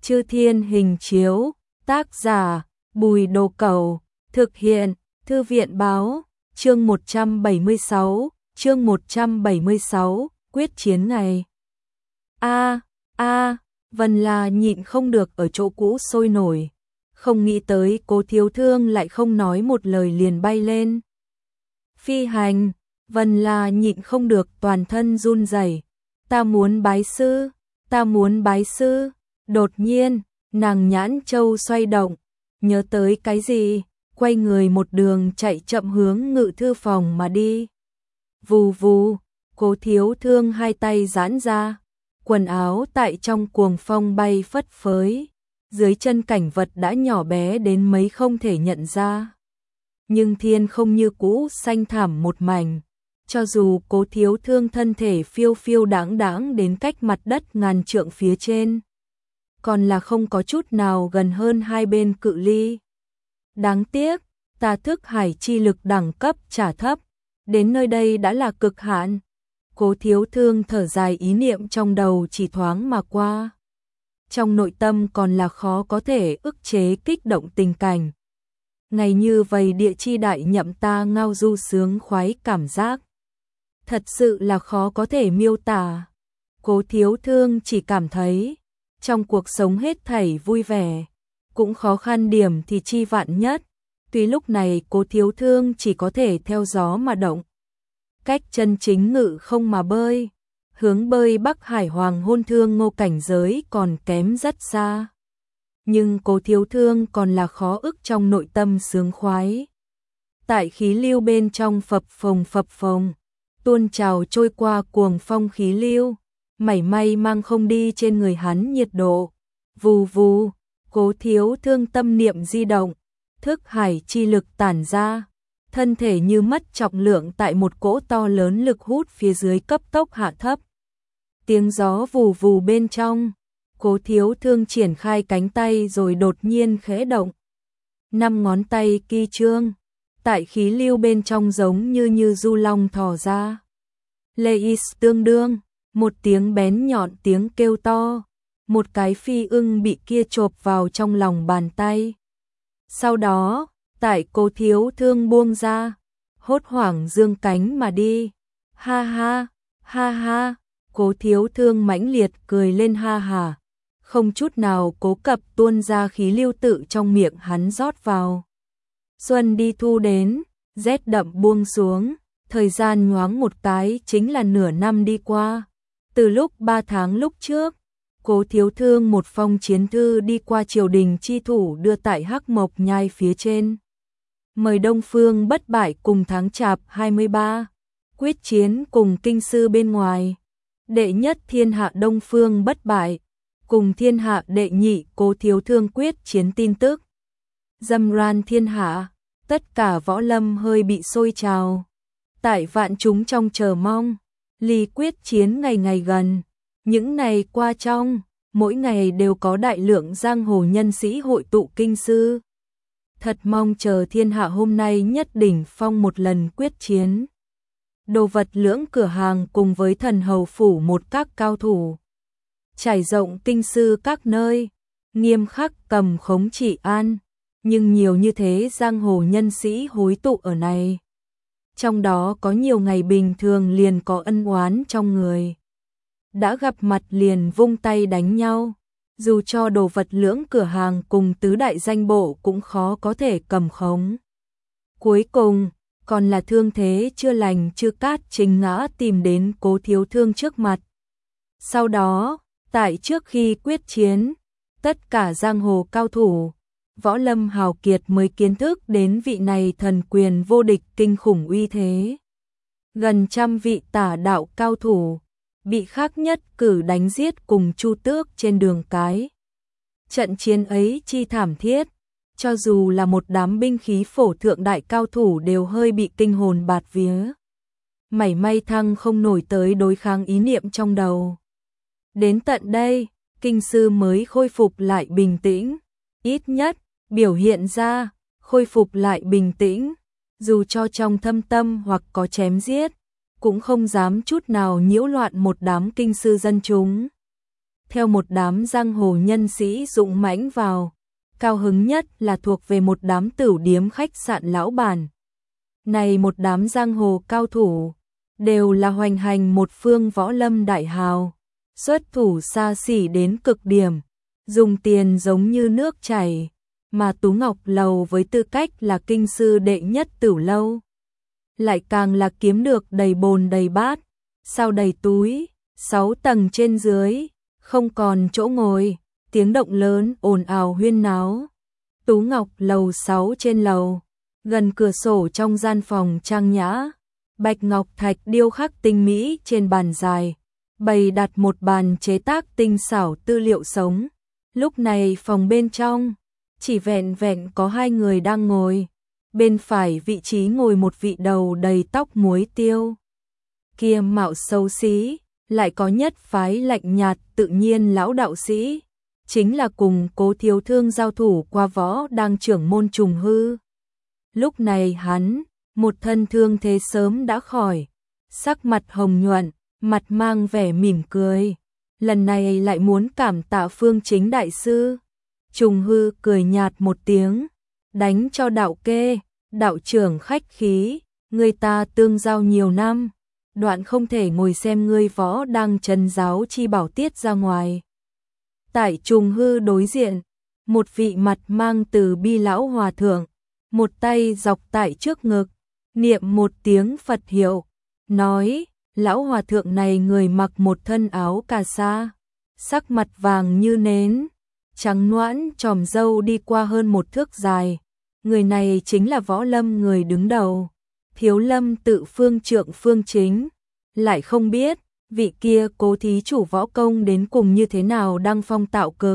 Chư Thiên Hình Chiếu, tác giả, Bùi Đồ Cẩu, thực hiện, Thư viện Báo, chương 176, quyết chiến ngày. Vân La nhịn không được ở chỗ cũ sôi nổi, không nghĩ tới Cố Thiếu Thương lại không nói một lời liền bay lên. Phi hành, Vân La nhịn không được toàn thân run rẩy. Ta muốn bái sư. Đột nhiên, nàng nhãn châu xoay động, nhớ tới cái gì, quay người một đường chạy chậm hướng Ngự thư phòng mà đi. Vù vù, Cố Thiếu Thương hai tay giãn ra, quần áo tại trong cuồng phong bay phất phới, dưới chân cảnh vật đã nhỏ bé đến mấy không thể nhận ra. Nhưng thiên không như cũ xanh thẳm một mảnh, cho dù Cố Thiếu Thương thân thể phiêu phiêu đãng đãng đến cách mặt đất ngàn trượng phía trên, còn là không có chút nào gần hơn hai bên cự ly. Đáng tiếc, ta thức hải chi lực đẳng cấp trả thấp, đến nơi đây đã là cực hạn. Cố Thiếu Thương thở dài, ý niệm trong đầu chỉ thoáng mà qua. Trong nội tâm còn là khó có thể ức chế kích động tình cảnh. Ngày như vậy địa chi đại nhậm ta ngao du sướng khoái cảm giác. Thật sự là khó có thể miêu tả. Cố Thiếu Thương chỉ cảm thấy, trong cuộc sống hết thảy vui vẻ, cũng khó khăn điểm thì chi vạn nhất. Tuy lúc này Cố Thiếu Thương chỉ có thể theo gió mà động, cách chân chính ngự không mà bơi, hướng bơi Bắc Hải Hoàng hôn thương ngô cảnh giới còn kém rất xa. Nhưng Cố Thiếu Thương còn là khó ức trong nội tâm sướng khoái. Tại khí lưu bên trong phập phồng, tuôn trào trôi qua cuồng phong khí lưu, mảy may mang không đi trên người hắn nhiệt độ. Vù vù, Cố Thiếu Thương tâm niệm di động, thức hải chi lực tản ra, thân thể như mất trọng lượng tại một cỗ to lớn lực hút phía dưới cấp tốc hạ thấp. Tiếng gió vù vù bên trong, Cố Thiếu Thương triển khai cánh tay rồi đột nhiên khẽ động. 5 ngón tay kỳ trương, tại khí lưu bên trong giống như du long thò ra. Leis tương đương, một tiếng bén nhọn tiếng kêu to, một cái phi ưng bị kia chộp vào trong lòng bàn tay. Sau đó, tại Cố Thiếu Thương buông ra, hốt hoảng dương cánh mà đi. Ha ha, Cố Thiếu Thương mãnh liệt cười lên ha hà, không chút nào cố cập tuôn ra khí lưu tự trong miệng hắn rót vào. Xuân đi thu đến, rét đậm buông xuống, thời gian nhoáng một cái chính là nửa năm đi qua. Từ lúc 3 tháng lúc trước, Cố Thiếu Thương một phong chiến thư đi qua triều đình chi thủ đưa tại Hắc Mộc Nhai phía trên. Mời Đông Phương Bất Bại cùng tháng Chạp 23, quyết chiến cùng kinh sư bên ngoài. Đệ nhất thiên hạ Đông Phương Bất Bại, cùng thiên hạ đệ nhị Cố Thiếu Thương quyết chiến tin tức. Dâm ran thiên hạ, tất cả võ lâm hơi bị sôi trào. Tại vạn chúng trong chờ mong, ly quyết chiến ngày ngày gần. Những ngày qua trong, mỗi ngày đều có đại lượng giang hồ nhân sĩ hội tụ kinh sư. Thật mong chờ thiên hạ hôm nay nhất đỉnh phong một lần quyết chiến. Đồ vật lưỡng cửa hàng cùng với thần hầu phủ một các cao thủ, trải rộng kinh sư các nơi, nghiêm khắc cầm khống trị an. Nhưng nhiều như thế giang hồ nhân sĩ hối tụ ở này. Trong đó có nhiều ngày bình thường liền có ân oán trong người. Đã gặp mặt liền vung tay đánh nhau, dù cho đồ vật lưỡng cửa hàng cùng tứ đại danh bộ cũng khó có thể cầm khống. Cuối cùng, còn là thương thế chưa lành chưa cát Trình Ngã tìm đến Cố Thiếu Thương trước mặt. Sau đó, tại trước khi quyết chiến, tất cả giang hồ cao thủ, võ lâm hào kiệt mới kiến thức đến vị này thần quyền vô địch kinh khủng uy thế. Gần 100 vị tả đạo cao thủ bị Khắc Nhất cử đánh giết cùng Chu Tước trên đường cái. Trận chiến ấy chi thảm thiết, cho dù là một đám binh khí phổ thượng đại cao thủ đều hơi bị kinh hồn bạt vía. Mảy may thăng không nổi tới đối kháng ý niệm trong đầu. Đến tận đây, kinh sư mới khôi phục lại bình tĩnh, ít nhất biểu hiện ra khôi phục lại bình tĩnh, dù cho trong thâm tâm hoặc có chém giết, cũng không dám chút nào nhiễu loạn một đám kinh sư dân chúng. theo một đám giang hồ nhân sĩ dũng mãnh vào. Cao hứng nhất là thuộc về một đám tửu điếm khách sạn lão bản. Này một đám giang hồ cao thủ, đều là hoành hành một phương võ lâm đại hào, xuất thủ xa xỉ đến cực điểm, dùng tiền giống như nước chảy, mà Tú Ngọc Lầu với tư cách là kinh sư đệ nhất Tửu lâu, lại càng là kiếm được đầy bồn đầy bát, sao đầy túi, 6 tầng trên dưới, không còn chỗ ngồi, tiếng động lớn ồn ào huyên náo. Tú Ngọc Lầu 6 trên lầu, gần cửa sổ trong gian phòng trang nhã, bạch ngọc thạch điêu khắc tinh mỹ trên bàn dài, bày đặt một bàn chế tác tinh xảo tư liệu sống. Lúc này phòng bên trong chỉ vẹn vẹn có 2 người đang ngồi, bên phải vị trí ngồi một vị đầu đầy tóc muối tiêu, kia mạo xấu xí, lại có nhất phái lạnh nhạt tự nhiên lão đạo sĩ, chính là cùng Cố Thiếu Thương giao thủ qua võ đang trưởng môn Trùng Hư. Lúc này hắn, một thân thương thế sớm đã khỏi, sắc mặt hồng nhuận, mặt mang vẻ mỉm cười, lần này lại muốn cảm tạ Phương Chính đại sư. Trùng Hư cười nhạt một tiếng, đánh cho đạo kê, đạo trưởng khách khí, người ta tương giao nhiều năm, đoạn không thể ngồi xem ngươi võ đang trần giáo chi bảo tiết ra ngoài. Tại Trùng Hư đối diện, một vị mặt mang từ bi lão hòa thượng, một tay dọc tại trước ngực, niệm một tiếng Phật hiệu, nói, lão hòa thượng này người mặc một thân áo cà sa, sắc mặt vàng như nến, trắng nõn tròm râu đi qua hơn 1 thước dài, người này chính là võ lâm người đứng đầu, Thiếu Lâm Tự Phương Trượng Phương Chính, lại không biết, vị kia Cố thí chủ võ công đến cùng như thế nào đăng phong tạo cực.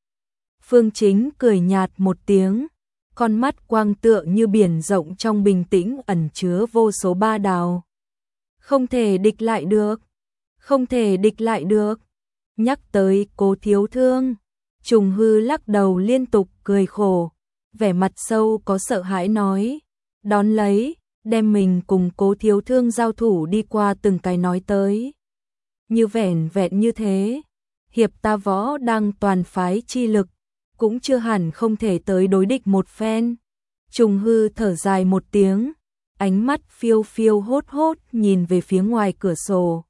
Phương Chính cười nhạt một tiếng, con mắt quang tựa như biển rộng trong bình tĩnh ẩn chứa vô số ba đào. Không thể địch lại được, không thể địch lại được. Nhắc tới Cố Thiếu Thương, Trùng Hư lắc đầu liên tục cười khổ, vẻ mặt sâu có sợ hãi nói, đón lấy, đem mình cùng Cố Thiếu Thương giao thủ đi qua từng cái nói tới. Như vẻn vẹn như thế, hiệp ta võ đang toàn phái chi lực, cũng chưa hẳn không thể tới đối địch một phen. Trùng Hư thở dài một tiếng, ánh mắt phiêu phiêu hốt hốt nhìn về phía ngoài cửa sổ.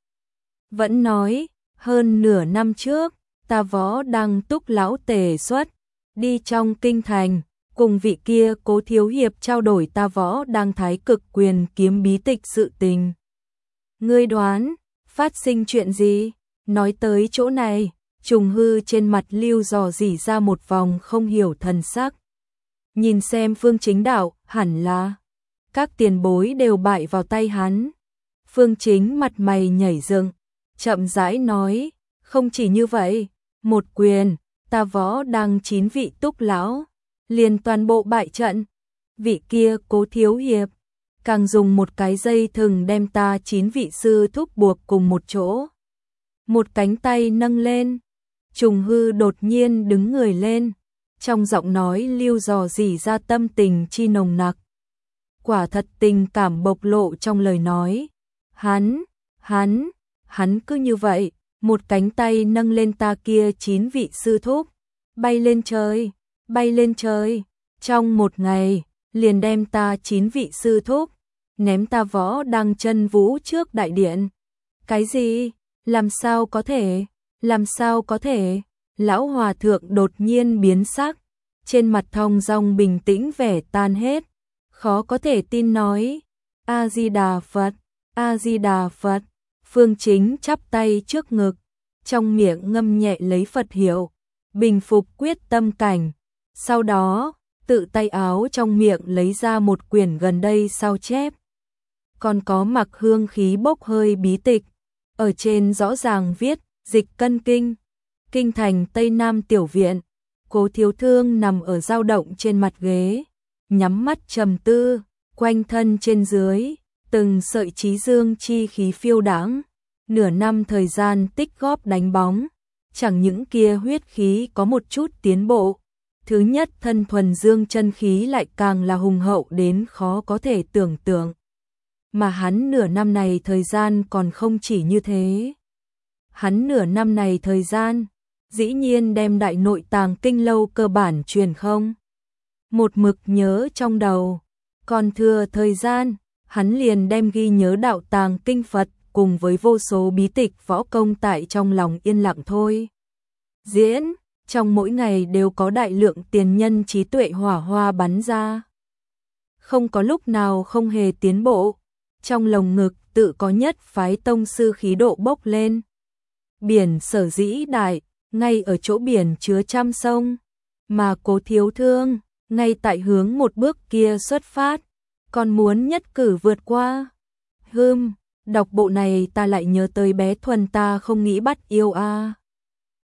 Vẫn nói, hơn nửa năm trước, ta võ đang túc lão tề xuất, đi trong kinh thành, cùng vị kia Cố thiếu hiệp trao đổi ta võ đang thái cực quyền kiếm bí tịch sự tình. Ngươi đoán, phát sinh chuyện gì? Nói tới chỗ này, Trùng Hư trên mặt lưu dò dỉ ra một vòng không hiểu thần sắc. Nhìn xem Phương Chính đạo, hẳn là các tiền bối đều bại vào tay hắn. Phương Chính mặt mày nhảy dựng, chậm rãi nói, không chỉ như vậy, một quyền, ta võ đang 9 vị túc lão, liền toàn bộ bại trận. Vị kia Cố thiếu hiệp, càng dùng một cái dây thừng đem ta 9 vị sư thúc buộc cùng một chỗ. Một cánh tay nâng lên, Trùng Hư đột nhiên đứng người lên, trong giọng nói lưu dò dỉ ra tâm tình chi nồng nặc. Quả thật tình cảm bộc lộ trong lời nói. Hắn cứ như vậy, một cánh tay nâng lên ta kia 9 vị sư thúc, bay lên trời, trong một ngày, liền đem ta 9 vị sư thúc, ném ta võ đang chân vũ trước đại điện. Cái gì? Làm sao có thể? Lão hòa thượng đột nhiên biến sắc, trên mặt thong dong bình tĩnh vẻ tan hết, khó có thể tin nói, A-di-đà Phật, A-di-đà Phật. Phương Chính chắp tay trước ngực, trong miệng ngâm nhẹ lấy Phật hiệu, bình phục quyết tâm cảnh, sau đó, tự tay áo trong miệng lấy ra một quyển gần đây sao chép. Còn có mặc hương khí bốc hơi bí tịch, ở trên rõ ràng viết, dịch cân kinh, kinh thành Tây Nam tiểu viện, Cố Thiếu Thương nằm ở dao động trên mặt ghế, nhắm mắt trầm tư, quanh thân trên dưới, từng sợi trí dương chi khí phiêu đãng, nửa năm thời gian tích góp đánh bóng, chẳng những kia huyết khí có một chút tiến bộ, thứ nhất thân thuần dương chân khí lại càng là hùng hậu đến khó có thể tưởng tượng. Mà hắn nửa năm này thời gian còn không chỉ như thế. Hắn nửa năm này thời gian, dĩ nhiên đem đại nội tàng kinh lâu cơ bản truyền không. Một mực nhớ trong đầu, còn thừa thời gian, hắn liền đem ghi nhớ đạo tàng kinh Phật cùng với vô số bí tịch võ công tại trong lòng yên lặng thôi. Diễn, trong mỗi ngày đều có đại lượng tiền nhân trí tuệ hỏa hoa bắn ra. Không có lúc nào không hề tiến bộ, trong lồng ngực tự có nhất phái tông sư khí độ bốc lên. Biển sở dĩ đại, ngay ở chỗ biển chứa trăm sông, mà Cố Thiếu Thương, ngay tại hướng một bước kia xuất phát, còn muốn nhất cử vượt qua. Đọc bộ này ta lại nhớ tới bé Thuần ta không nghĩ bắt yêu a.